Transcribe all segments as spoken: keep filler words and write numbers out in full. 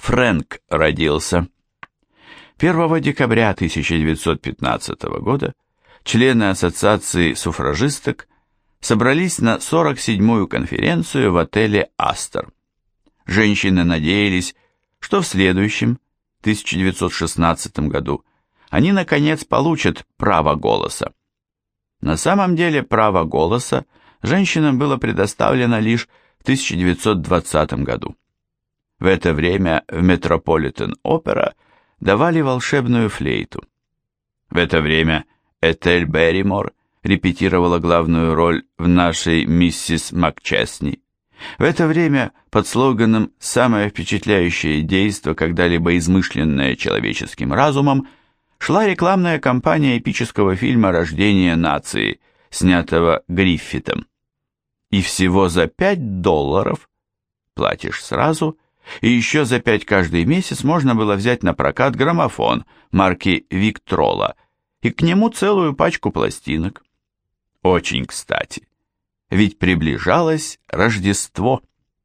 Фрэнк родился. первого декабря тысяча девятьсот пятнадцатого года члены Ассоциации суфражисток собрались на сорок седьмую конференцию в отеле «Астор». Женщины надеялись, что в следующем, тысяча девятьсот шестнадцатом году, они наконец получат право голоса. На самом деле право голоса женщинам было предоставлено лишь в тысяча девятьсот двадцатом году. В это время в Метрополитен-опера давали волшебную флейту. В это время Этель Берримор репетировала главную роль в нашей миссис Макчесни. В это время под слоганом «Самое впечатляющее действо, когда-либо измышленное человеческим разумом» шла рекламная кампания эпического фильма «Рождение нации», снятого Гриффитом. И всего за пять долларов платишь сразу, и еще за пять каждый месяц можно было взять на прокат граммофон марки Виктрола и к нему целую пачку пластинок. Очень кстати, ведь приближалось Рождество.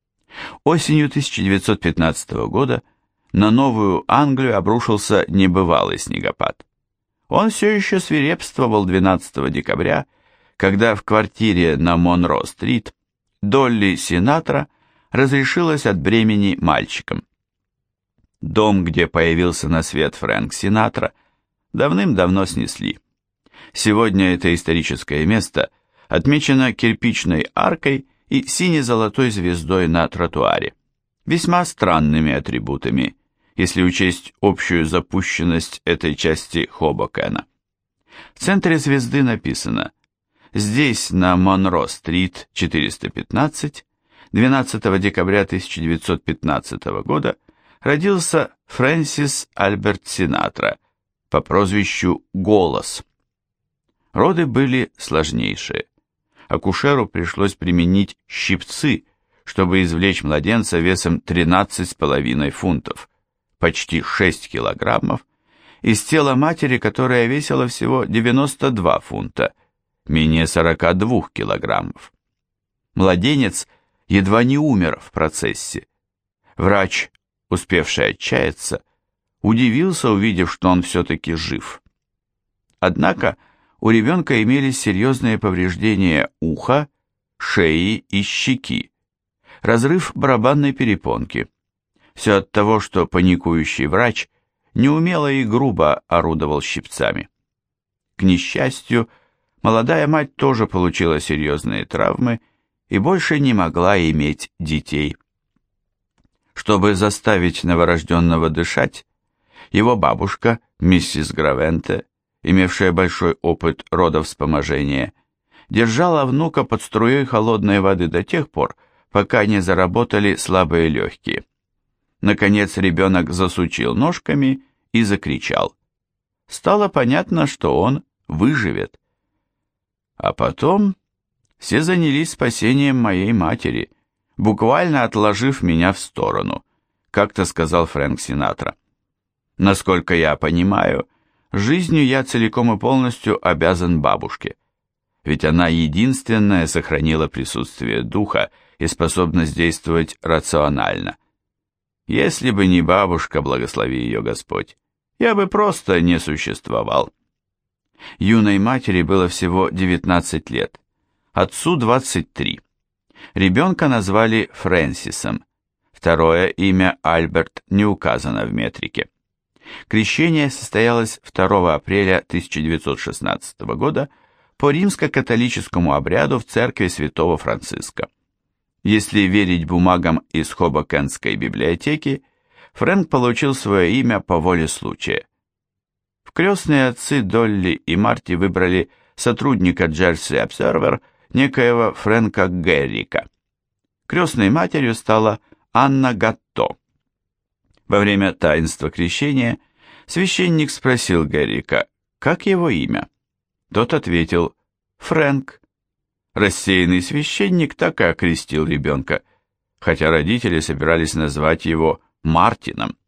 Осенью тысяча девятьсот пятнадцатого года на Новую Англию обрушился небывалый снегопад. Он все еще свирепствовал двенадцатого декабря, когда в квартире на Монро-стрит Долли Синатра разрешилась от бремени мальчиком. Дом, где появился на свет Фрэнк Синатра, давным-давно снесли. Сегодня это историческое место отмечено кирпичной аркой и сине-золотой звездой на тротуаре, весьма странными атрибутами, если учесть общую запущенность этой части Хобокена. В центре звезды написано: здесь, на Монро-стрит четыреста пятнадцать, двенадцатого декабря тысяча девятьсот пятнадцатого года родился Фрэнсис Альберт Синатра по прозвищу «Голос». Роды были сложнейшие. Акушеру пришлось применить щипцы, чтобы извлечь младенца весом тринадцать с половиной фунтов, почти шесть килограммов, из тела матери, которая весила всего девяносто два фунта, менее сорока двух килограммов. Младенец едва не умер в процессе. Врач, успевший отчаяться, удивился, увидев, что он все-таки жив. Однако у ребенка имелись серьезные повреждения уха, шеи и щеки, разрыв барабанной перепонки. Все от того, что паникующий врач неумело и грубо орудовал щипцами. К несчастью, молодая мать тоже получила серьезные травмы и больше не могла иметь детей. Чтобы заставить новорожденного дышать, его бабушка, миссис Гравенте, имевшая большой опыт родовспоможения, держала внука под струей холодной воды до тех пор, пока не заработали слабые легкие. Наконец ребенок засучил ножками и закричал. Стало понятно, что он выживет. А потом все занялись спасением моей матери, буквально отложив меня в сторону, как-то сказал Фрэнк Синатра. Насколько я понимаю, жизнью я целиком и полностью обязан бабушке, ведь она единственная сохранила присутствие духа и способность действовать рационально. Если бы не бабушка, благослови ее Господь, я бы просто не существовал. Юной матери было всего девятнадцать лет, отцу двадцать три. Ребенка назвали Фрэнсисом, второе имя Альберт не указано в метрике. Крещение состоялось второго апреля тысяча девятьсот шестнадцатого года по римско-католическому обряду в церкви святого Франциска. Если верить бумагам из Хобокенской библиотеки, Фрэнк получил свое имя по воле случая. В крестные отцы Долли и Марти выбрали сотрудника Jersey Observer, некоего Фрэнка Геррика. Крестной матерью стала Анна Гатто. Во время таинства крещения священник спросил Геррика, как его имя. Тот ответил «Фрэнк». Рассеянный священник так и окрестил ребенка, хотя родители собирались назвать его Мартином.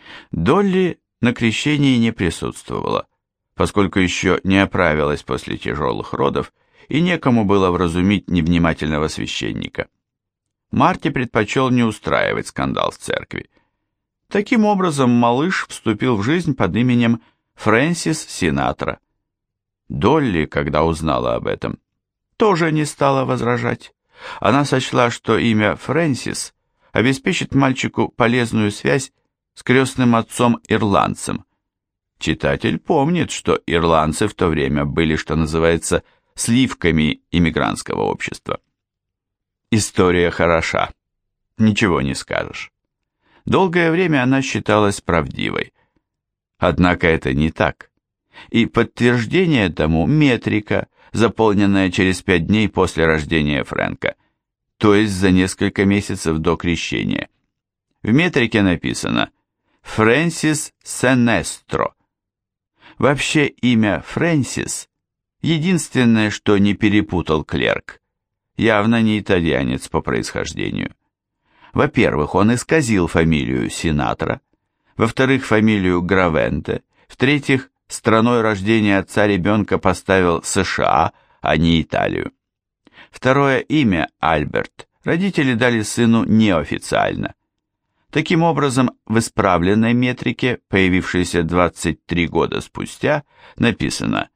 Долли на крещении не присутствовала, поскольку еще не оправилась после тяжелых родов и некому было вразумить невнимательного священника. Марти предпочел не устраивать скандал в церкви. Таким образом, малыш вступил в жизнь под именем Фрэнсис Синатра. Долли, когда узнала об этом, тоже не стала возражать. Она сочла, что имя Фрэнсис обеспечит мальчику полезную связь с крестным отцом-ирландцем. Читатель помнит, что ирландцы в то время были, что называется, сливками иммигрантского общества. История хороша, ничего не скажешь. Долгое время она считалась правдивой. Однако это не так. И подтверждение тому метрика, заполненная через пять дней после рождения Фрэнка, то есть за несколько месяцев до крещения. В метрике написано «Фрэнсис Сенестро». Вообще имя Фрэнсис – единственное, что не перепутал клерк. Явно не итальянец по происхождению. Во-первых, он исказил фамилию Синатра, во-вторых, фамилию Гравенте, в-третьих, страной рождения отца ребенка поставил США, а не Италию. Второе имя, Альберт, родители дали сыну неофициально. Таким образом, в исправленной метрике, появившейся двадцать три года спустя, написано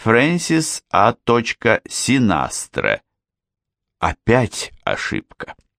«Фрэнсис А. Синастре». Опять ошибка.